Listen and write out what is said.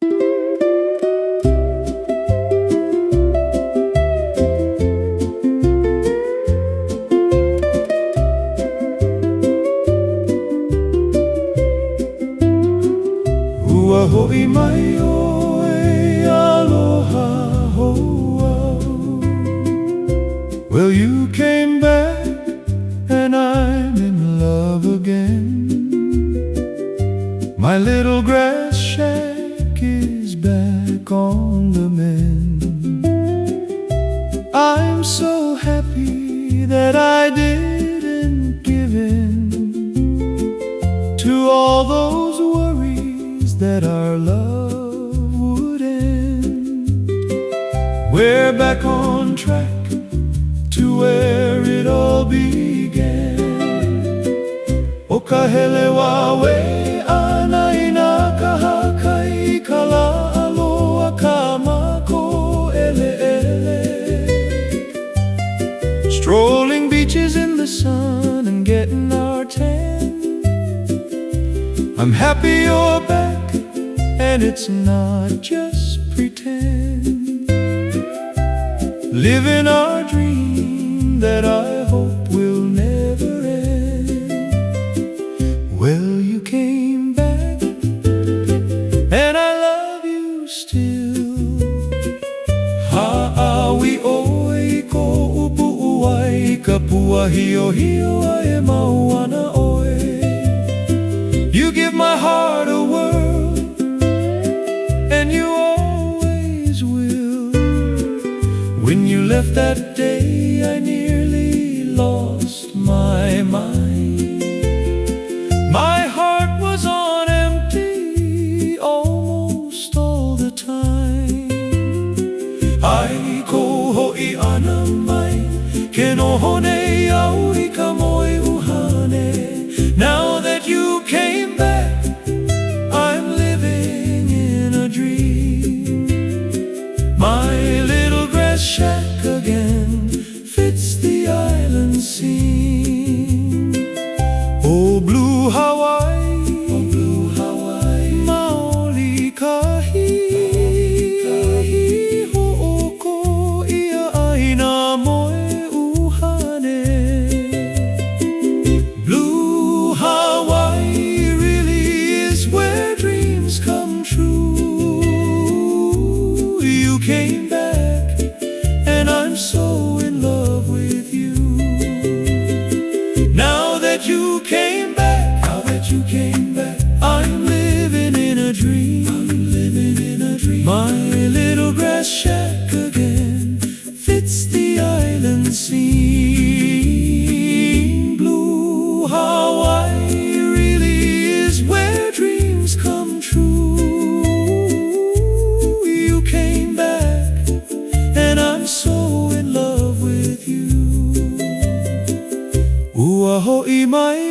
Ua ho'i mai oe, aloha hoa. Well, you came back and I'm in love again. My little grass shack is back on the mend. I'm so happy that I didn't give in to all those worries that our love would end. We're back on track to where it all began. O kahele wawe ana ina kahakai kala aloha kamako ele ele. Strolling beaches in the sun and getting our tan. I'm happy you're back and it's not just pretend. Living our dream that I hope will never end. Well, you came back and I love you still. Ha'awi oe ko upu uai ka pua hio hio ai mauana oe. You give my heart a whirl, and you always will. When you left that day, I nearly lost my mind. My heart was on empty almost all the time. Ai ko ho'i ana mai, ke nohone au I ka moe uhane. Now that you came back, I'm living in a dream. My little grass shack again fits the island scene. Oh, blue Hawaii, oh, blue Hawaii, maoli kahi, ho'oko ia aina moe uhane. Blue Hawaii really is where dreams come true. You came back and I'm so in love with you. Now that you came back, I'm living in a dream. My little grass shack again fits the island scene. Blue Hawaii really is where dreams come true. You came back and I'm so in love with you. Ua ho'i mai